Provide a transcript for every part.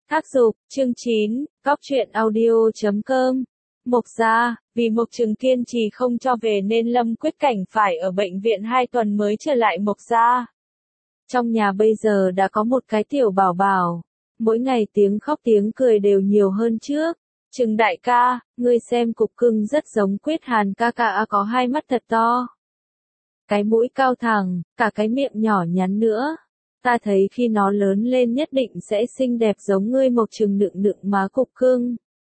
Thác Dục, chương 9, Cóc truyện audio.com. Mộc gia, vì Mộc Trừng kiên trì không cho về nên Lâm Quyết Cảnh phải ở bệnh viện 2 tuần mới trở lại Mộc gia. Trong nhà bây giờ đã có một cái tiểu bảo bảo, mỗi ngày tiếng khóc tiếng cười đều nhiều hơn trước. Trừng đại ca, ngươi xem Cục Cưng rất giống Quyết Hàn ca ca, có hai mắt thật to, cái mũi cao thẳng, cả cái miệng nhỏ nhắn nữa. Ta thấy khi nó lớn lên nhất định sẽ xinh đẹp giống ngươi. Mộc Trừng nựng nựng má Cục Cưng,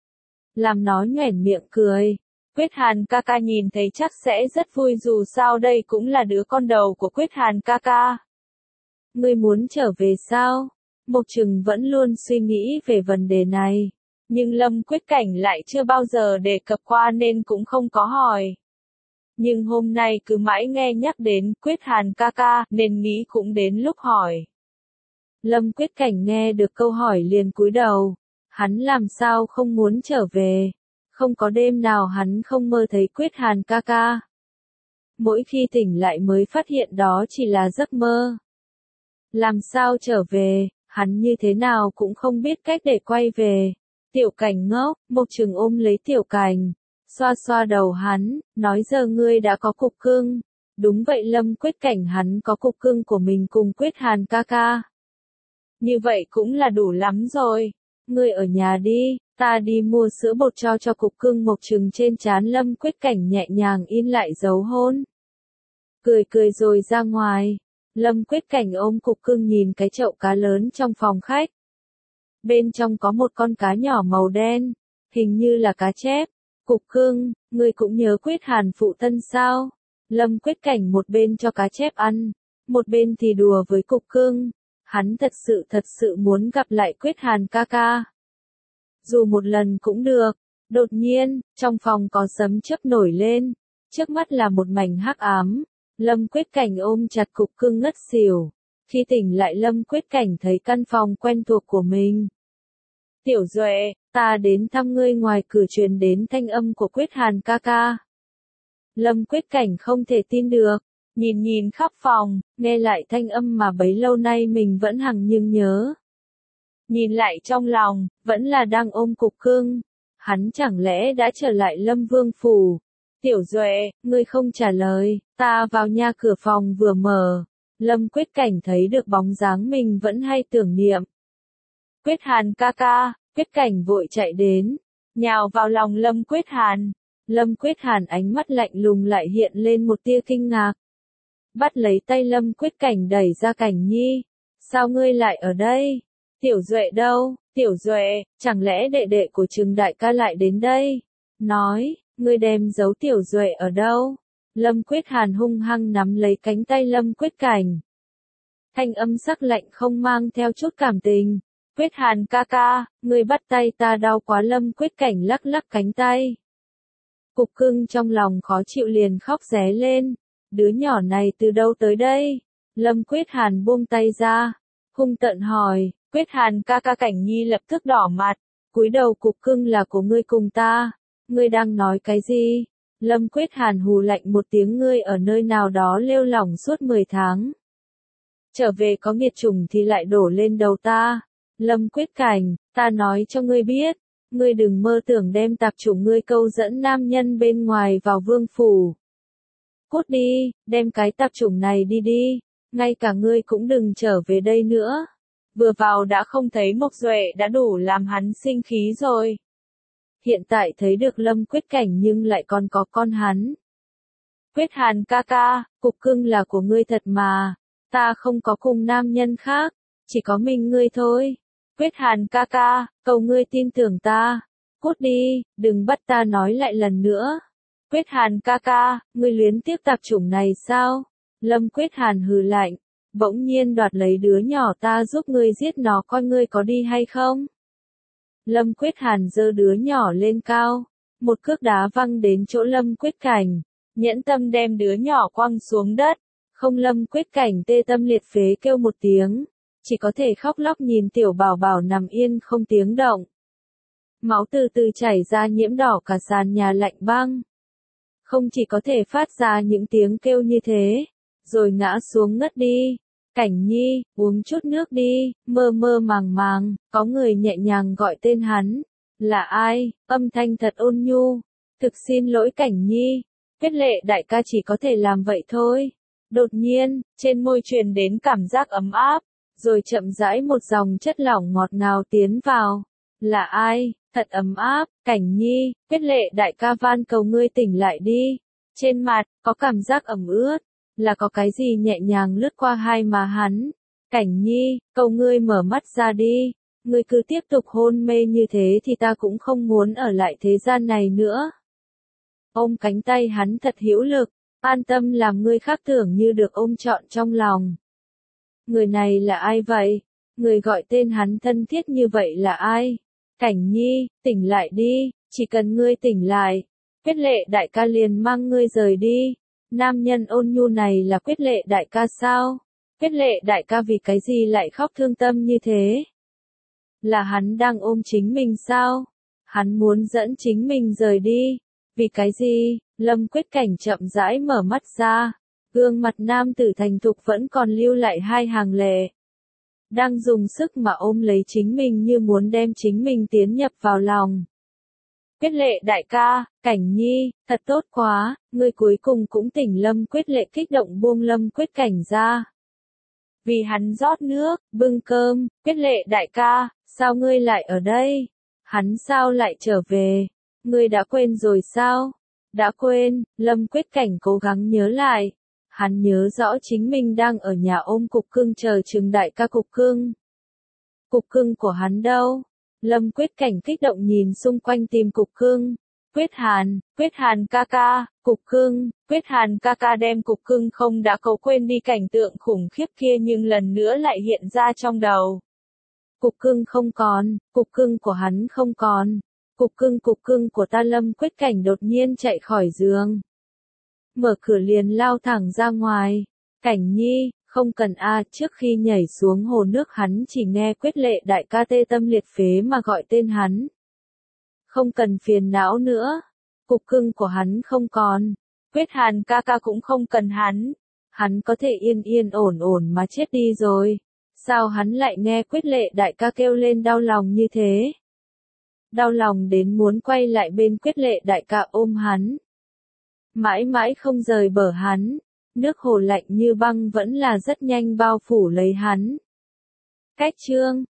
làm nó nhoẻn miệng cười. Quyết Hàn ca ca nhìn thấy chắc sẽ rất vui, dù sao đây cũng là đứa con đầu của Quyết Hàn ca ca. Ngươi muốn trở về sao? Mộc Trừng vẫn luôn suy nghĩ về vấn đề này, nhưng Lâm Quyết Cảnh lại chưa bao giờ đề cập qua nên cũng không có hỏi. Nhưng hôm nay cứ mãi nghe nhắc đến Quyết Hàn ca ca nên nghĩ cũng đến lúc hỏi. Lâm Quyết Cảnh nghe được câu hỏi liền cúi đầu. Hắn làm sao không muốn trở về? Không có đêm nào hắn không mơ thấy Quyết Hàn ca ca. Mỗi khi tỉnh lại mới phát hiện đó chỉ là giấc mơ. Làm sao trở về? Hắn như thế nào cũng không biết cách để quay về. Tiểu Cảnh ngốc. Mộc Trừng ôm lấy Tiểu Cảnh, xoa xoa đầu hắn, nói giờ ngươi đã có Cục Cưng. Đúng vậy Lâm Quyết Cảnh, hắn có Cục Cưng của mình cùng Quyết Hàn ca ca. Như vậy cũng là đủ lắm rồi. Ngươi ở nhà đi, ta đi mua sữa bột cho Cục Cưng. Mộc Trừng trên trán Lâm Quyết Cảnh nhẹ nhàng in lại dấu hôn. Cười cười rồi ra ngoài. Lâm Quyết Cảnh ôm Cục Cưng nhìn cái chậu cá lớn trong phòng khách. Bên trong có một con cá nhỏ màu đen, hình như là cá chép. Cục Cưng, ngươi cũng nhớ Quyết Hàn phụ thân sao? Lâm Quyết Cảnh một bên cho cá chép ăn, một bên thì đùa với Cục Cưng. Hắn thật sự muốn gặp lại Quyết Hàn ca ca. Dù một lần cũng được. Đột nhiên, trong phòng có sấm chớp nổi lên. Trước mắt là một mảnh hắc ám. Lâm Quyết Cảnh ôm chặt Cục Cưng ngất xỉu. Khi tỉnh lại Lâm Quyết Cảnh thấy căn phòng quen thuộc của mình. Tiểu Duệ, ta đến thăm ngươi. Ngoài cửa truyền đến thanh âm của Quyết Hàn ca ca. Lâm Quyết Cảnh không thể tin được. Nhìn khắp phòng, nghe lại thanh âm mà bấy lâu nay mình vẫn hằng nhưng nhớ. Nhìn lại trong lòng, vẫn là đang ôm Cục Cưng. Hắn chẳng lẽ đã trở lại Lâm Vương phủ? Tiểu Duệ, ngươi không trả lời. Ta vào nhà, cửa phòng vừa mở, Lâm Quyết Cảnh thấy được bóng dáng mình vẫn hay tưởng niệm. Quyết Hàn ca ca. Quyết Cảnh vội chạy đến, nhào vào lòng Lâm Quyết Hàn. Lâm Quyết Hàn ánh mắt lạnh lùng lại hiện lên một tia kinh ngạc. Bắt lấy tay Lâm Quyết Cảnh đẩy ra. Cảnh Nhi, sao ngươi lại ở đây? Tiểu Duệ đâu? Tiểu Duệ, chẳng lẽ đệ đệ của Trừng đại ca lại đến đây? Nói, ngươi đem giấu Tiểu Duệ ở đâu? Lâm Quyết Hàn hung hăng nắm lấy cánh tay Lâm Quyết Cảnh. Thanh âm sắc lạnh không mang theo chút cảm tình. Quyết Hàn ca ca, ngươi bắt tay ta đau quá. Lâm Quyết Cảnh lắc lắc cánh tay. Cục Cưng trong lòng khó chịu liền khóc ré lên. Đứa nhỏ này từ đâu tới đây? Lâm Quyết Hàn buông tay ra, hung tợn hỏi. Quyết Hàn ca ca. Cảnh Nhi lập tức đỏ mặt, cúi đầu. Cục Cưng là của ngươi cùng ta. Ngươi đang nói cái gì? Lâm Quyết Hàn hù lạnh một tiếng. Ngươi ở nơi nào đó lêu lỏng suốt 10 tháng. Trở về có nghiệt chủng thì lại đổ lên đầu ta. Lâm Quyết Cảnh, ta nói cho ngươi biết, ngươi đừng mơ tưởng đem tạp chủng ngươi câu dẫn nam nhân bên ngoài vào vương phủ. Cút đi, đem cái tạp chủng này đi đi, ngay cả ngươi cũng đừng trở về đây nữa. Vừa vào đã không thấy Mộc Duệ đã đủ làm hắn sinh khí rồi. Hiện tại thấy được Lâm Quyết Cảnh nhưng lại còn có con hắn. Quyết Hàn ca ca, Cục Cưng là của ngươi thật mà, ta không có cùng nam nhân khác, chỉ có mình ngươi thôi. Quyết Hàn ca ca, cầu ngươi tin tưởng ta. Cút đi, đừng bắt ta nói lại lần nữa. Quyết Hàn ca ca, ngươi luyến tiếc tạp chủng này sao? Lâm Quyết Hàn hừ lạnh, bỗng nhiên đoạt lấy đứa nhỏ ta giúp ngươi giết nó, coi ngươi có đi hay không? Lâm Quyết Hàn giơ đứa nhỏ lên cao, một cước đá văng đến chỗ Lâm Quyết Cảnh, nhẫn tâm đem đứa nhỏ quăng xuống đất. Không, Lâm Quyết Cảnh tê tâm liệt phế kêu một tiếng, chỉ có thể khóc lóc nhìn tiểu bảo bảo nằm yên không tiếng động. Máu từ từ chảy ra nhiễm đỏ cả sàn nhà lạnh băng. Không chỉ có thể phát ra những tiếng kêu như thế, rồi ngã xuống ngất đi. Cảnh Nhi, uống chút nước đi, mơ mơ màng màng, có người nhẹ nhàng gọi tên hắn. Là ai? Âm thanh thật ôn nhu. Thực xin lỗi Cảnh Nhi. Tuyết Lệ đại ca chỉ có thể làm vậy thôi. Đột nhiên, trên môi truyền đến cảm giác ấm áp, rồi chậm rãi một dòng chất lỏng ngọt ngào tiến vào. Là ai? Thật ấm áp, Cảnh Nhi, Tuyết Lệ đại ca van cầu ngươi tỉnh lại đi. Trên mặt, có cảm giác ẩm ướt, là có cái gì nhẹ nhàng lướt qua hai má hắn. Cảnh Nhi, cầu ngươi mở mắt ra đi. Ngươi cứ tiếp tục hôn mê như thế thì ta cũng không muốn ở lại thế gian này nữa. Ôm cánh tay hắn thật hữu lực, an tâm làm người khác tưởng như được ôm trọn trong lòng. Người này là ai vậy? Người gọi tên hắn thân thiết như vậy là ai? Cảnh Nhi, tỉnh lại đi, chỉ cần ngươi tỉnh lại, Quyết Lệ đại ca liền mang ngươi rời đi. Nam nhân ôn nhu này là Quyết Lệ đại ca sao? Quyết Lệ đại ca vì cái gì lại khóc thương tâm như thế? Là hắn đang ôm chính mình sao? Hắn muốn dẫn chính mình rời đi. Vì cái gì? Lâm Quyết Cảnh chậm rãi mở mắt ra. Gương mặt nam tử thành thục vẫn còn lưu lại hai hàng lệ. Đang dùng sức mà ôm lấy chính mình như muốn đem chính mình tiến nhập vào lòng. Quyết Lệ đại ca, Cảnh Nhi, thật tốt quá, ngươi cuối cùng cũng tỉnh. Lâm Quyết Lệ kích động buông Lâm Quyết Cảnh ra. Vì hắn rót nước, bưng cơm. Quyết Lệ đại ca, sao ngươi lại ở đây? Hắn sao lại trở về? Ngươi đã quên rồi sao? Đã quên, Lâm Quyết Cảnh cố gắng nhớ lại. Hắn nhớ rõ chính mình đang ở nhà ôm cục cưng chờ chừng đại ca cục cưng. Cục cưng của hắn đâu? Lâm Quyết Cảnh kích động nhìn xung quanh tìm cục cưng. Quyết Hàn ca ca, cục cưng, Quyết Hàn ca ca đem cục cưng không đã cậu quên đi cảnh tượng khủng khiếp kia nhưng lần nữa lại hiện ra trong đầu. Cục cưng không còn, cục cưng của hắn không còn. Cục cưng của ta. Lâm Quyết Cảnh đột nhiên chạy khỏi giường. Mở cửa liền lao thẳng ra ngoài. Cảnh Nhi, không cần trước khi nhảy xuống hồ nước hắn chỉ nghe Quyết Lệ đại ca tê tâm liệt phế mà gọi tên hắn. Không cần phiền não nữa. Cục cưng của hắn không còn. Quyết Hàn ca ca cũng không cần hắn. Hắn có thể yên yên ổn ổn mà chết đi rồi. Sao hắn lại nghe Quyết Lệ đại ca kêu lên đau lòng như thế? Đau lòng đến muốn quay lại bên Quyết Lệ đại ca ôm hắn. Mãi mãi không rời bờ hắn. Nước hồ lạnh như băng vẫn là rất nhanh bao phủ lấy hắn. Cách chương